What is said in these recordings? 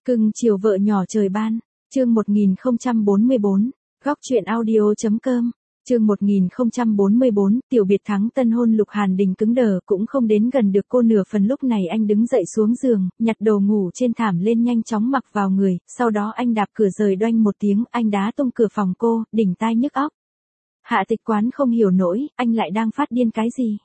Cưng chiều vợ nhỏ trời ban, chương 1044, góc truyện audio.com, chương 1044, tiểu biệt thắng tân hôn Lục Hàn Đình cứng đờ cũng không đến gần được cô nửa phần. Lúc này anh đứng dậy xuống giường, nhặt đồ ngủ trên thảm lên nhanh chóng mặc vào người, sau đó anh đạp cửa rời đoanh một tiếng, anh đá tung cửa phòng cô, đỉnh tai nhức óc. Hạ Tịch Quán không hiểu nổi, anh lại đang phát điên cái gì?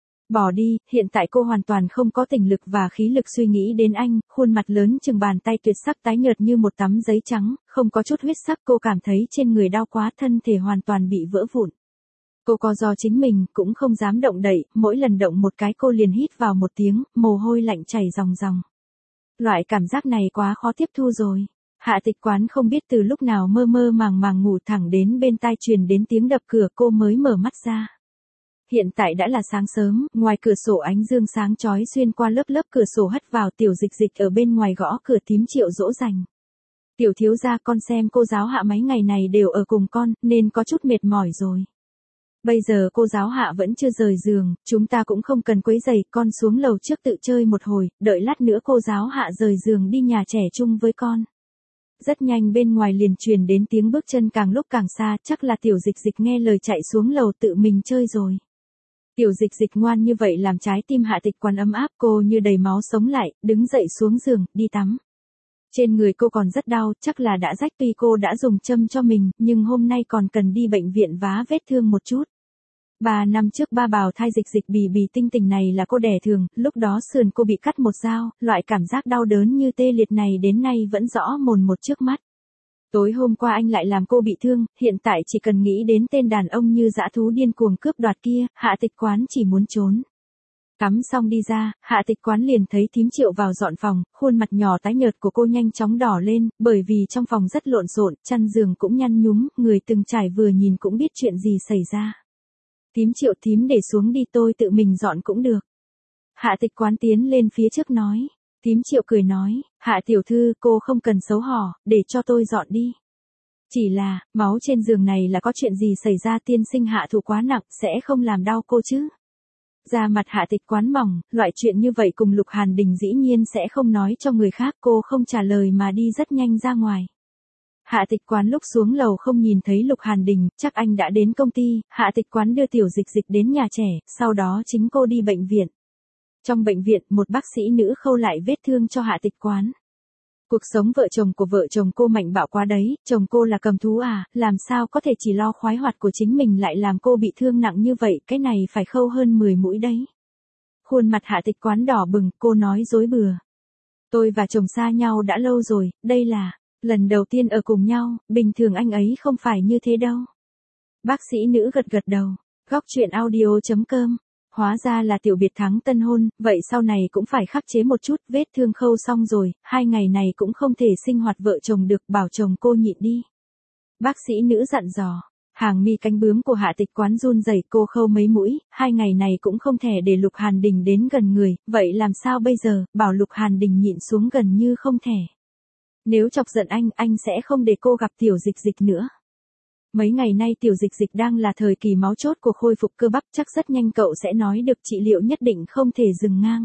Bỏ đi, hiện tại cô hoàn toàn không có tình lực và khí lực suy nghĩ đến anh, khuôn mặt lớn chừng bàn tay tuyệt sắc tái nhợt như một tấm giấy trắng, không có chút huyết sắc. Cô cảm thấy trên người đau quá, thân thể hoàn toàn bị vỡ vụn. Cô co ro chính mình, cũng không dám động đậy, mỗi lần động một cái cô liền hít vào một tiếng, mồ hôi lạnh chảy ròng ròng. Loại cảm giác này quá khó tiếp thu rồi. Hạ Tịch Quán không biết từ lúc nào mơ mơ màng màng ngủ thẳng đến bên tai truyền đến tiếng đập cửa, cô mới mở mắt ra. Hiện tại đã là sáng sớm, ngoài cửa sổ ánh dương sáng chói xuyên qua lớp lớp cửa sổ hắt vào. Tiểu Dịch Dịch ở bên ngoài gõ cửa. Thím Triệu dỗ dành. Tiểu thiếu gia, con xem cô giáo Hạ mấy ngày này đều ở cùng con, nên có chút mệt mỏi rồi. Bây giờ cô giáo Hạ vẫn chưa rời giường, chúng ta cũng không cần quấy rầy, con xuống lầu trước tự chơi một hồi, đợi lát nữa cô giáo Hạ rời giường đi nhà trẻ chung với con. Rất nhanh bên ngoài liền truyền đến tiếng bước chân càng lúc càng xa, chắc là Tiểu Dịch Dịch nghe lời chạy xuống lầu tự mình chơi rồi. Tiểu Dịch Dịch ngoan như vậy làm trái tim Hạ Tịch Quán ấm áp, cô như đầy máu sống lại, đứng dậy xuống giường, đi tắm. Trên người cô còn rất đau, chắc là đã rách. Tuy cô đã dùng châm cho mình, nhưng hôm nay còn cần đi bệnh viện vá vết thương một chút. 3 năm trước ba bào thai Dịch Dịch bì bì tinh tình này là cô đẻ thường, lúc đó sườn cô bị cắt một dao, loại cảm giác đau đớn như tê liệt này đến nay vẫn rõ mồn một trước mắt. Tối hôm qua anh lại làm cô bị thương, hiện tại chỉ cần nghĩ đến tên đàn ông như dã thú điên cuồng cướp đoạt kia, Hạ Tịch Quán chỉ muốn trốn. Tắm xong đi ra, Hạ Tịch Quán liền thấy thím Triệu vào dọn phòng, khuôn mặt nhỏ tái nhợt của cô nhanh chóng đỏ lên, bởi vì trong phòng rất lộn xộn, chăn giường cũng nhăn nhúm, người từng trải vừa nhìn cũng biết chuyện gì xảy ra. Thím Triệu, thím để xuống đi, tôi tự mình dọn cũng được. Hạ Tịch Quán tiến lên phía trước nói. Thím Triệu cười nói, Hạ tiểu thư, cô không cần xấu hổ, để cho tôi dọn đi. Chỉ là, máu trên giường này là có chuyện gì xảy ra, tiên sinh hạ thủ quá nặng, sẽ không làm đau cô chứ? Da mặt Hạ Tịch Quán mỏng, loại chuyện như vậy cùng Lục Hàn Đình dĩ nhiên sẽ không nói cho người khác. Cô không trả lời mà đi rất nhanh ra ngoài. Hạ Tịch Quán lúc xuống lầu không nhìn thấy Lục Hàn Đình, chắc anh đã đến công ty. Hạ Tịch Quán đưa Tiểu Dịch Dịch đến nhà trẻ, sau đó chính cô đi bệnh viện. Trong bệnh viện, một bác sĩ nữ khâu lại vết thương cho Hạ Tịch Quán. Cuộc sống vợ chồng của vợ chồng cô mạnh bạo quá đấy, chồng cô là cầm thú à, làm sao có thể chỉ lo khoái hoạt của chính mình lại làm cô bị thương nặng như vậy, cái này phải khâu hơn 10 mũi đấy. Khuôn mặt Hạ Tịch Quán đỏ bừng, cô nói dối bừa. Tôi và chồng xa nhau đã lâu rồi, đây là lần đầu tiên ở cùng nhau, bình thường anh ấy không phải như thế đâu. Bác sĩ nữ gật gật đầu, góc truyện audio.com. Hóa ra là tiểu biệt thắng tân hôn, vậy sau này cũng phải khắc chế một chút, vết thương khâu xong rồi, 2 ngày này cũng không thể sinh hoạt vợ chồng được, bảo chồng cô nhịn đi. Bác sĩ nữ dặn dò, hàng mi cánh bướm của Hạ Tịch Quán run rẩy, cô khâu mấy mũi, 2 ngày này cũng không thể để Lục Hàn Đình đến gần người, vậy làm sao bây giờ, bảo Lục Hàn Đình nhịn xuống gần như không thể. Nếu chọc giận anh sẽ không để cô gặp Tiểu Dịch Dịch nữa. Mấy ngày nay Tiểu Dịch Dịch đang là thời kỳ máu chốt của khôi phục cơ bắp, chắc rất nhanh cậu sẽ nói được trị liệu nhất định không thể dừng ngang.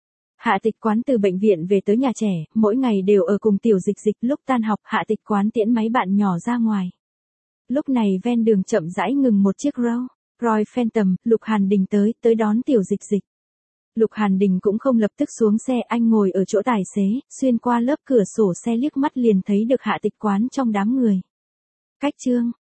Hạ Tịch Quán từ bệnh viện về tới nhà trẻ, mỗi ngày đều ở cùng Tiểu Dịch Dịch. Lúc tan học, Hạ Tịch Quán tiễn mấy bạn nhỏ ra ngoài. Lúc này ven đường chậm rãi ngừng một chiếc Royal Phantom, Lục Hàn Đình tới đón Tiểu Dịch Dịch. Lục Hàn Đình cũng không lập tức xuống xe, anh ngồi ở chỗ tài xế, xuyên qua lớp cửa sổ xe liếc mắt liền thấy được Hạ Tịch Quán trong đám người. Cách chương